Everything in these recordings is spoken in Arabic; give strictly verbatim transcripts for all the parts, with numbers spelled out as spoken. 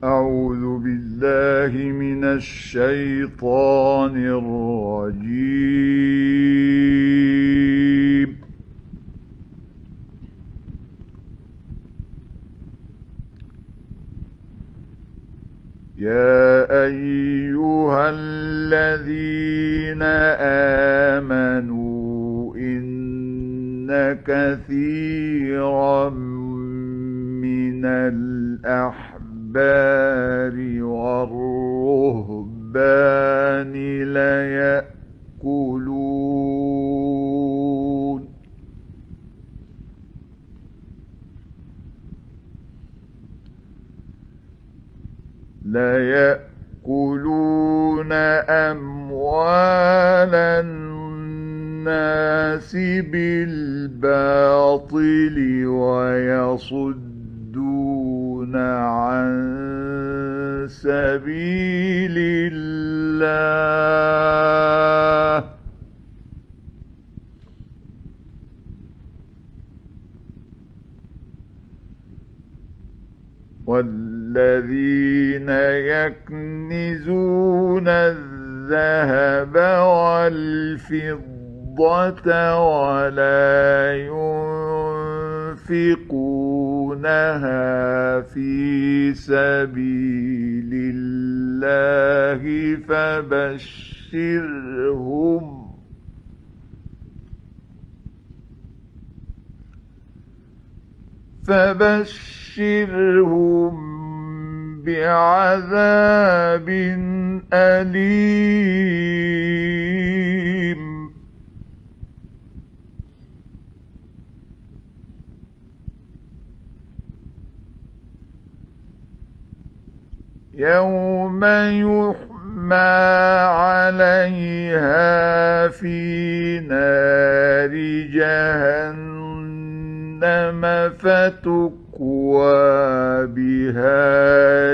أعوذ بالله من الشيطان الرجيم. يا أيها الذين آمنوا إن كثيرا من الأحبار والرهبان ليأكلون ليأكلون أموال الناس بالباطل ويصدون عن سبيل الله والذين يكنزون الذهب والفضة ولا ينفقونها في سبيل الله فبشرهم فبشرهم بعذاب أليم. يوم يحمى عليها في نار جهنم فتكوى بها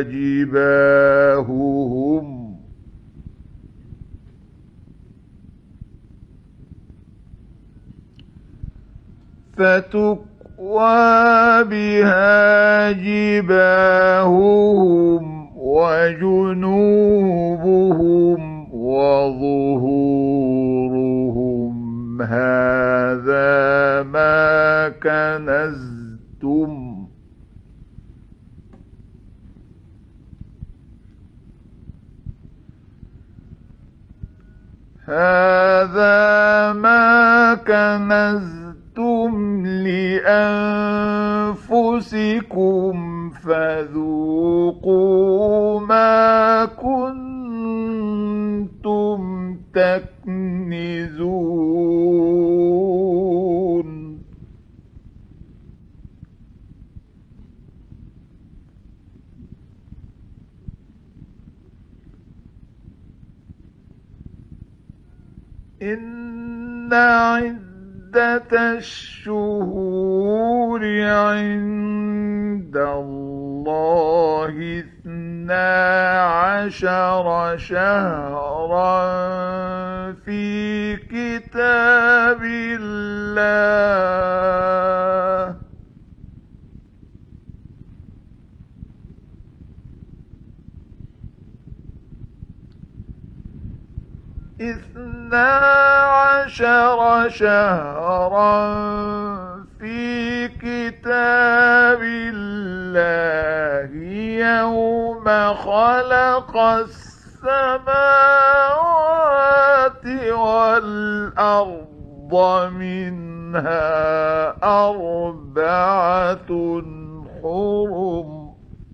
جباههم فتكوى بها جباههم وجنوبهم وظهورهم هذا ما كنزتم هذا ما كنزتم لأنفسكم فذوقوا ما كنتم تكنزون. إن عدة الشهور عند الله اثنا عشر شهرا في كتاب الله اثنا عشر شهرا في كتاب الله يوم خلق السماوات والأرض منها أربعة حرم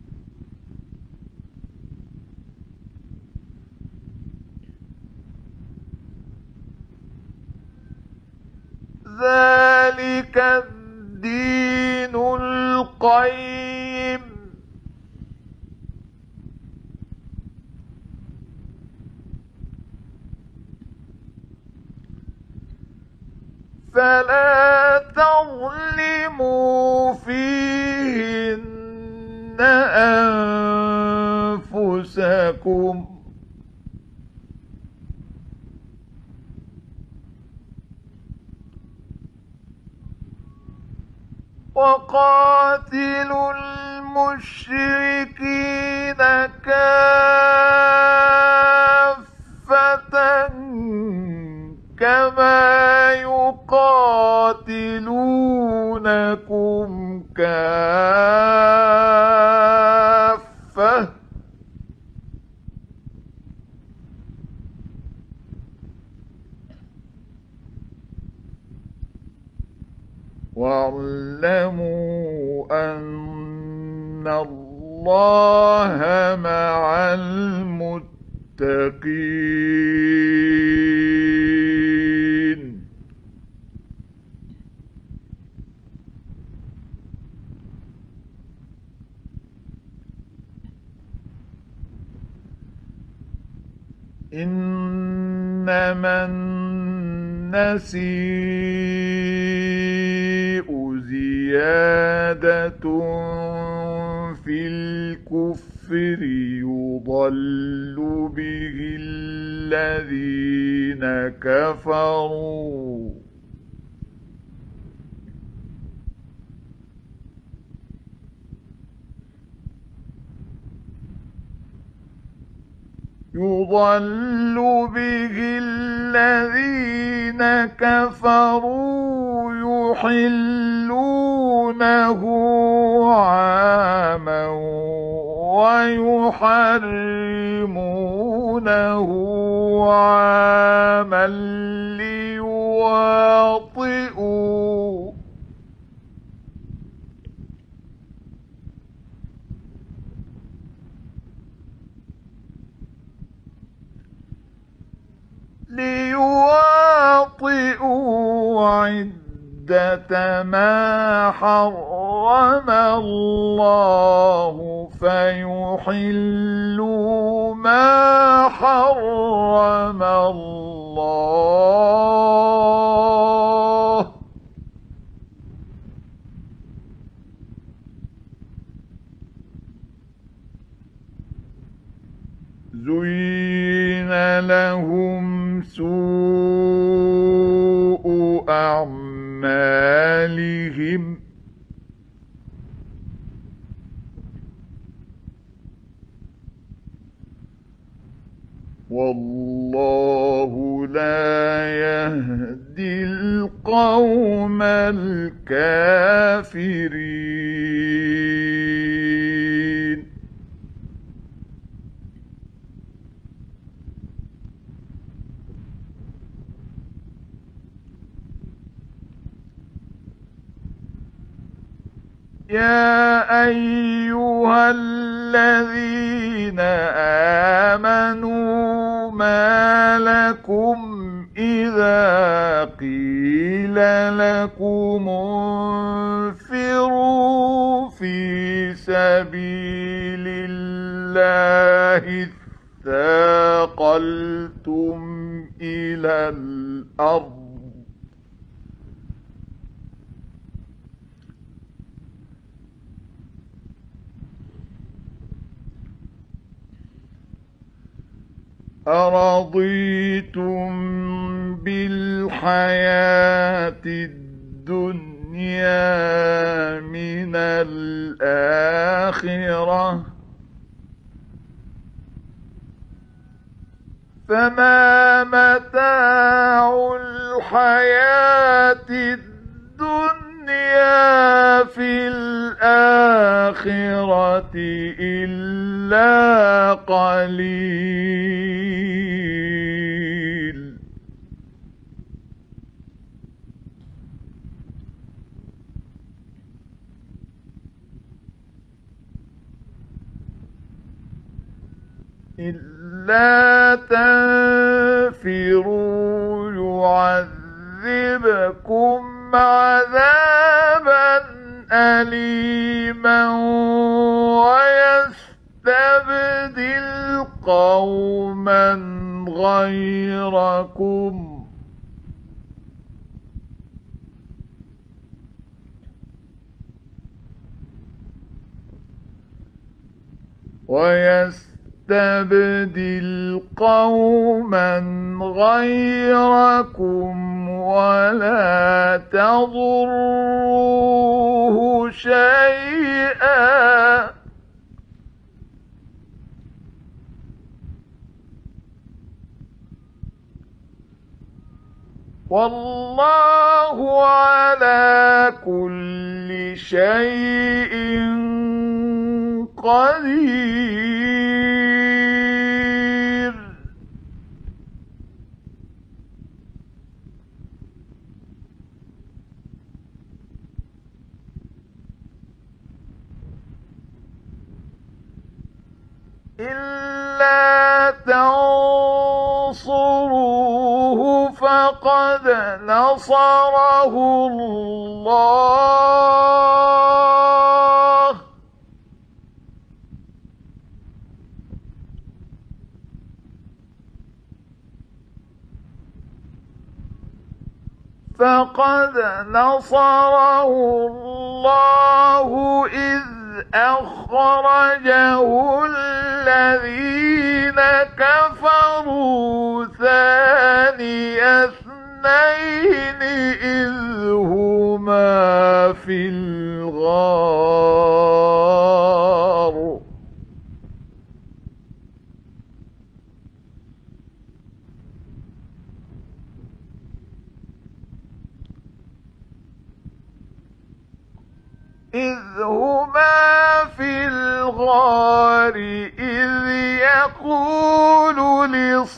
ذلك الدين القيم فلا تظلموا فيهن أنفسكم وقاتلوا المشركين كافة كما يقاتلونكم كافة واعلموا أن الله مع المتقين. إنما النسيء زيادة في الكفر يضل به الذين كفروا يضل به الذين كفروا يحلونه عاما ويحرمونه عاما ليواطئوا ليواطئوا عدة ما حرم الله فيحلوا ما حرم الله زين لهم سوء أعمالهم والله لا يهدي القوم الكافرين. يا أيها الذين آمنوا ما لكم إذا قيل لكم انفروا في سبيل الله اثاقلتم إلى الأرض أرضيتم بالحياة الدنيا من الآخرة فما متاع الحياة الدنيا في الآخرة إلا قليل. إلا تنفروا يعذبكم عذابا أليما ويستبدل قوما غيركم ويستبدل قوما غيركم ولا تضروه شيئا والله على كل شيء قدير. إلا تنصروه فقد نصره الله فقد نصره الله إذ أخرجه الذين كفروا ثاني اثنين إذ هما في الغار إذ هما في الغار إذ يقول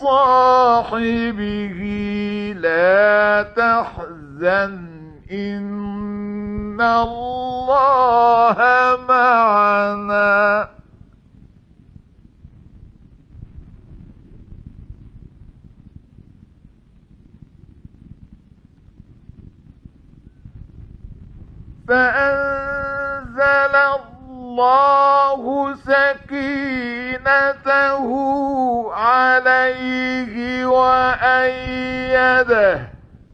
لصاحبه لا تحزن إن الله معنا فأنزل الله سكينته عليه وأيده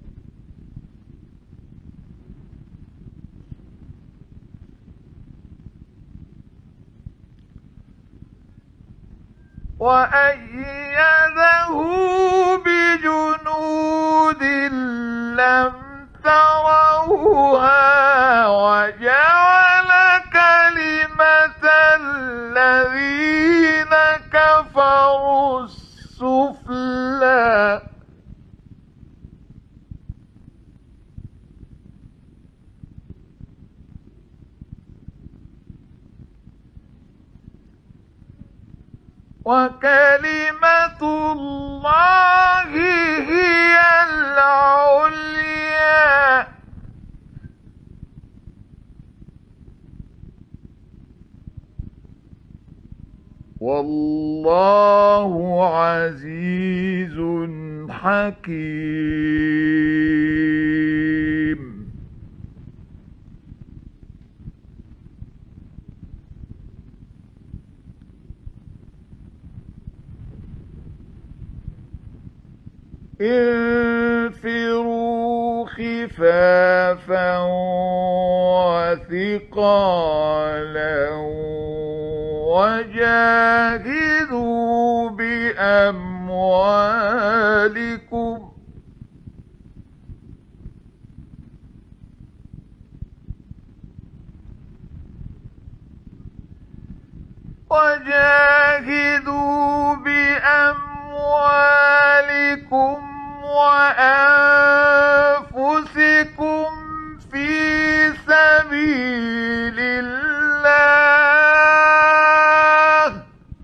وأيده بجنود لم تروها وجعل كلمة الذين كفروا السفلى وكلمة الله هي العليا والله عزيز حكيم. انفروا خفافا وثقالا وجاهدوا بأموالكم وجاهدوا بأموالكم وأنفسكم في سبيل الله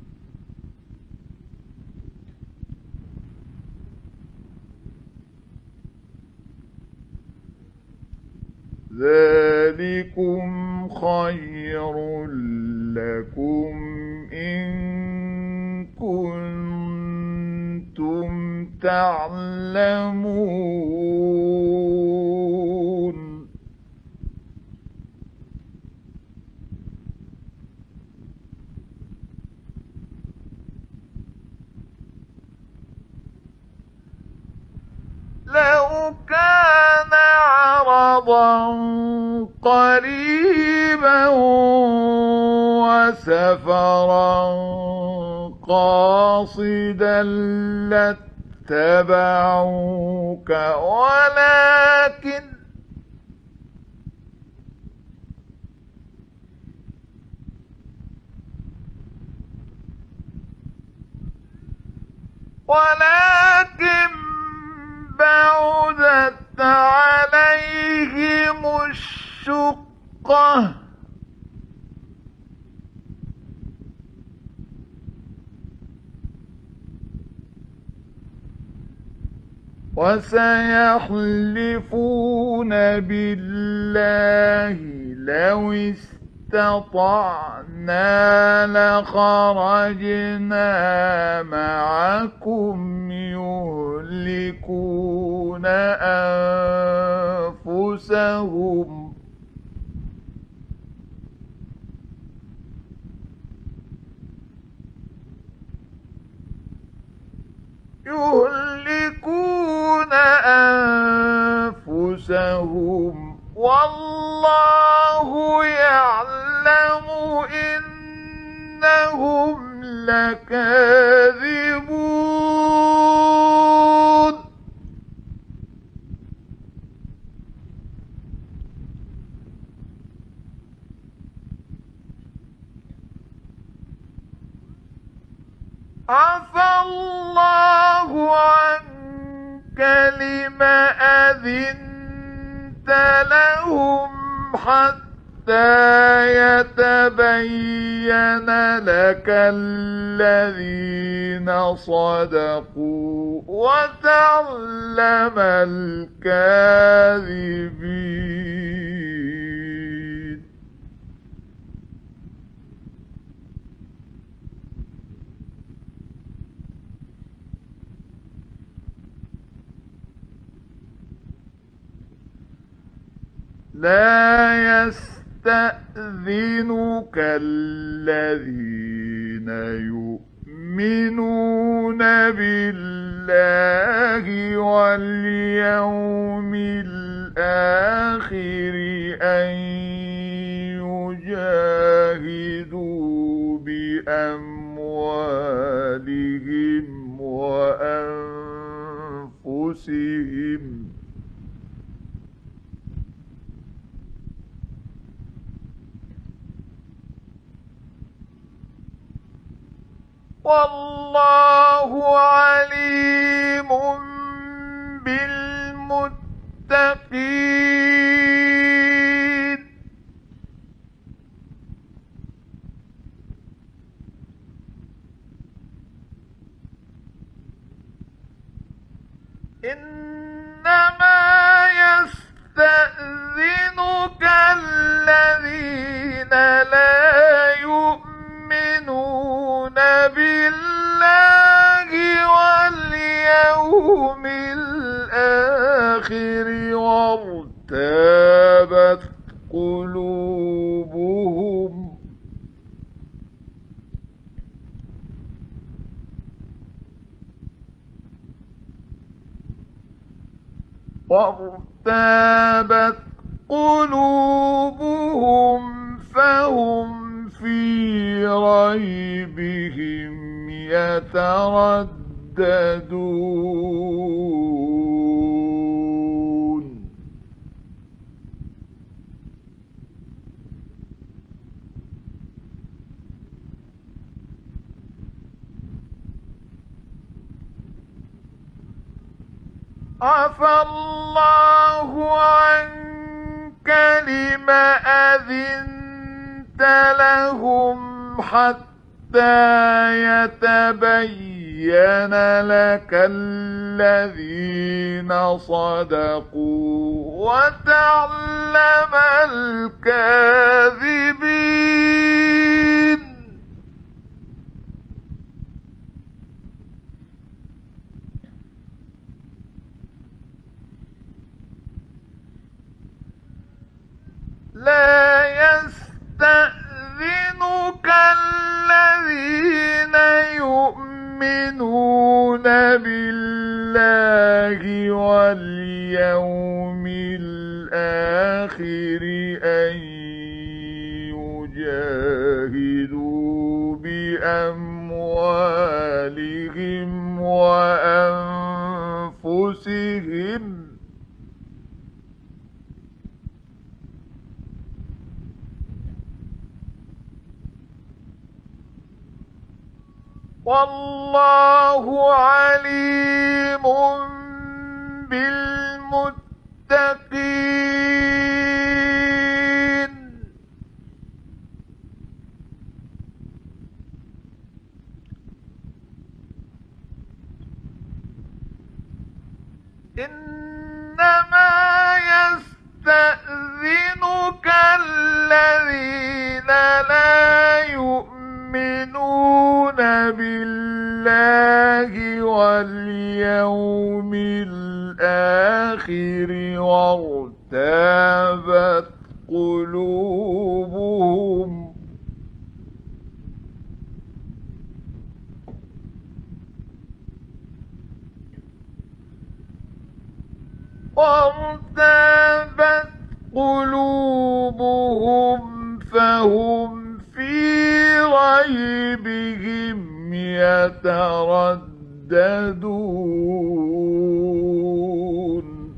ذلكم خير لكم إن كنتم تعلمون. لو كان عرضا قريبا وسفرا قاصدا لاتبعوك ولكن ولكن بعدت عليهم الشقة وسيحلفون بالله لو استطعنا لخرجنا معكم يهلكون أنفسهم يهلكون أنفسهم والله يعلم إنهم لكاذبون عفى الله عنك لم أذنت لهم حتى يتبين لك الذين صدقوا وتعلم الكاذبين. لا يستأذنك الذين يؤمنون بالله واليوم الآخر أن يجاهدوا بأموالهم وأنفسهم والله عليم بالمتقين. إنما يستأذنك الذين لا يؤمنون بالله واليوم الآخر وارتابت قلوبهم وارتابت قلوبهم فهم في ريبهم يترددون. عفى الله عنك لم أذنت لهم حتى يتبين لك الذين صدقوا وتعلم الكاذبين. لا يستأذنك الذين يؤمنون بالله واليوم الآخر أن يجاهدوا بأموالهم وأنفسهم والله عليم بالمتقين إنما يستأذنك الذين لا يؤمنون بالله واليوم الآخر وارتابت قلوبهم وارتابت قلوبهم فهم في ريبهم يترددون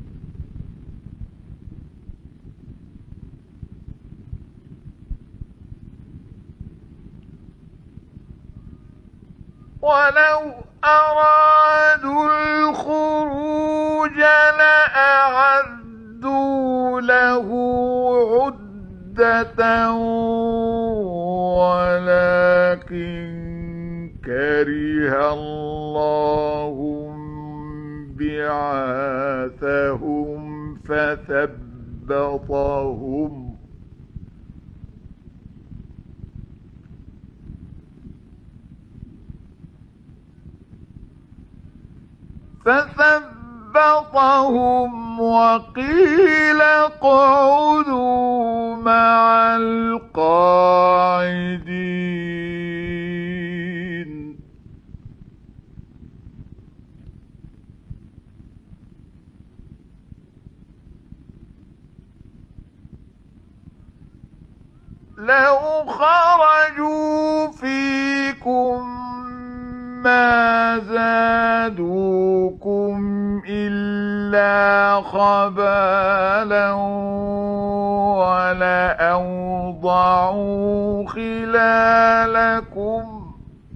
ولو أرادوا الخروج لأعدوا له عدة ولكن كره الله بعاثهم فثبطهم فثبطهم وقيل اقعدوا مع القاعدين لو خرجوا فيكم ما زادوكم إلا خبالا ولأوضعوا خلالكم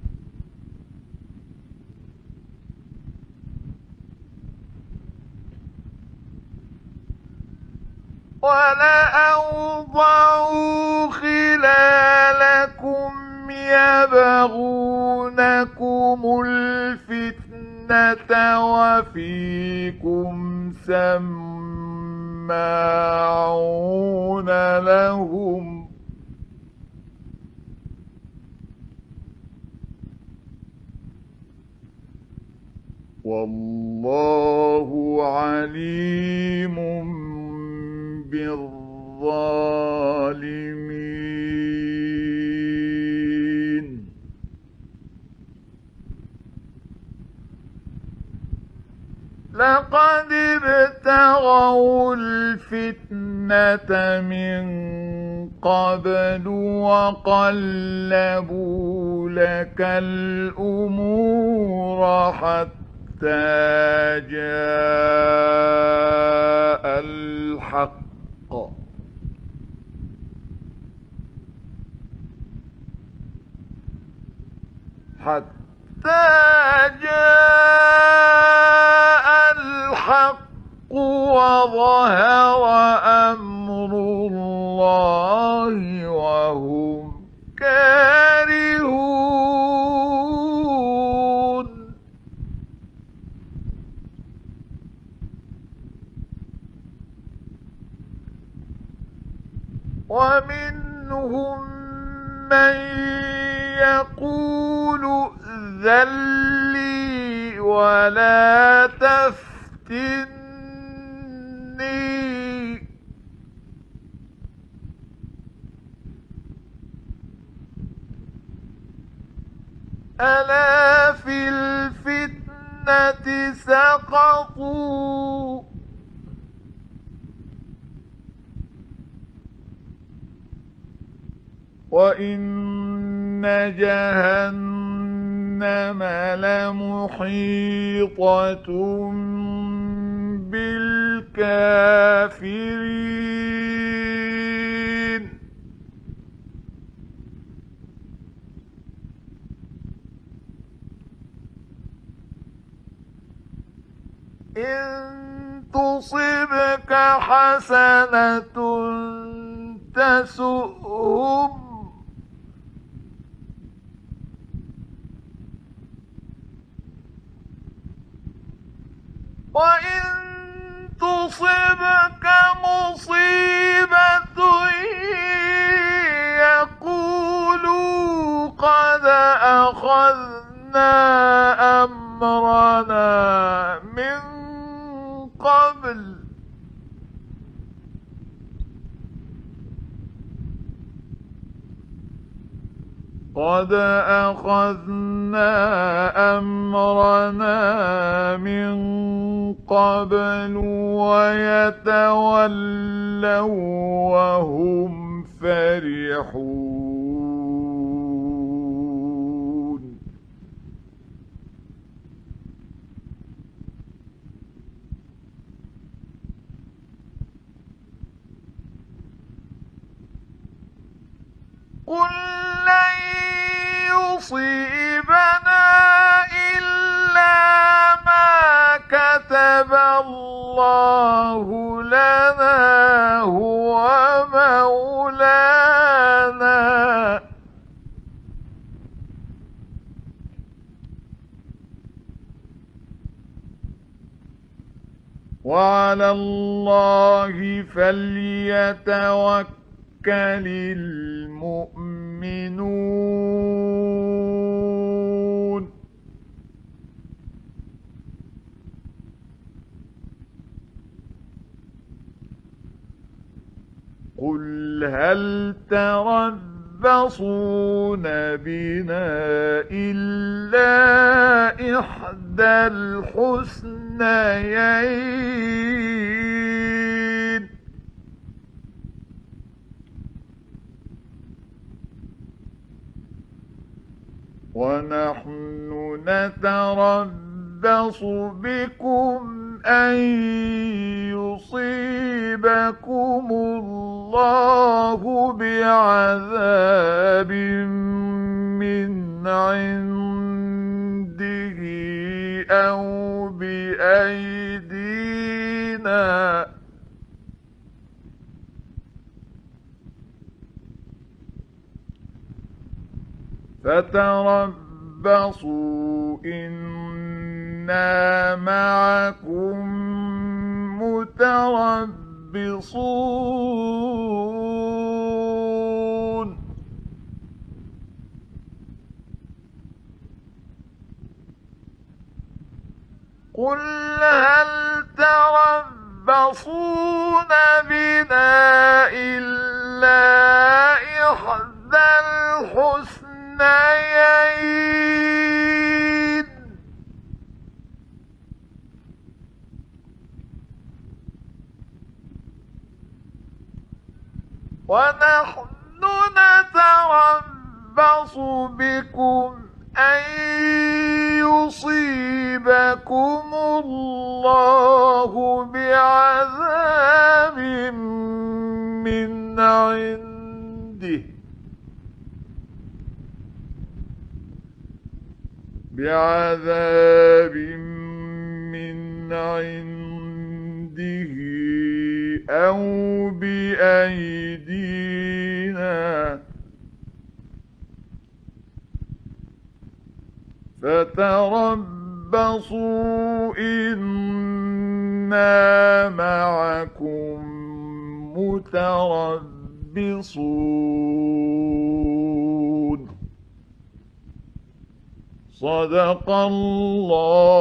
ولأوضعوا خلالكم يبغونكم الفتنة وفيكم سماعون لهم والله عليم بالظالمين لقد ابتغوا الفتنة من قبل وقلبوا لك الأمور حتى جاء الحق حتى جاء الحق وظهر أمر الله وهم كارهون ومنهم من يقول ائذن لي ولا تفتني ألا في الفتنة سقطوا وإن جهنم لمحيطة بالكافرين إن تصبك حسنة تسؤهم وإن تصبك مصيبة يقولوا قد أخذنا أمرنا من قبل قد أخذنا أمرنا من قبل ويتولوا وهم فرحون قل لن يصيبنا إلا ما كتب الله لنا هو مولانا وعلى الله فليتوكل المؤمنون قل هل تربصون بنا إلا إحدى الحسنيين ونحن نتربص بكم أن يصيبكم الله بعذاب من عنده أو بأيدينا فتربصوا إنا معكم متربصون قل هل تربصون بنا إلا إحدى الحسنيين ونحن نتربص بكم أن يصيبكم الله بعذاب من عنده بعذاب من عنده أو بأيدينا فتربصوا إنا معكم متربصون صدق الله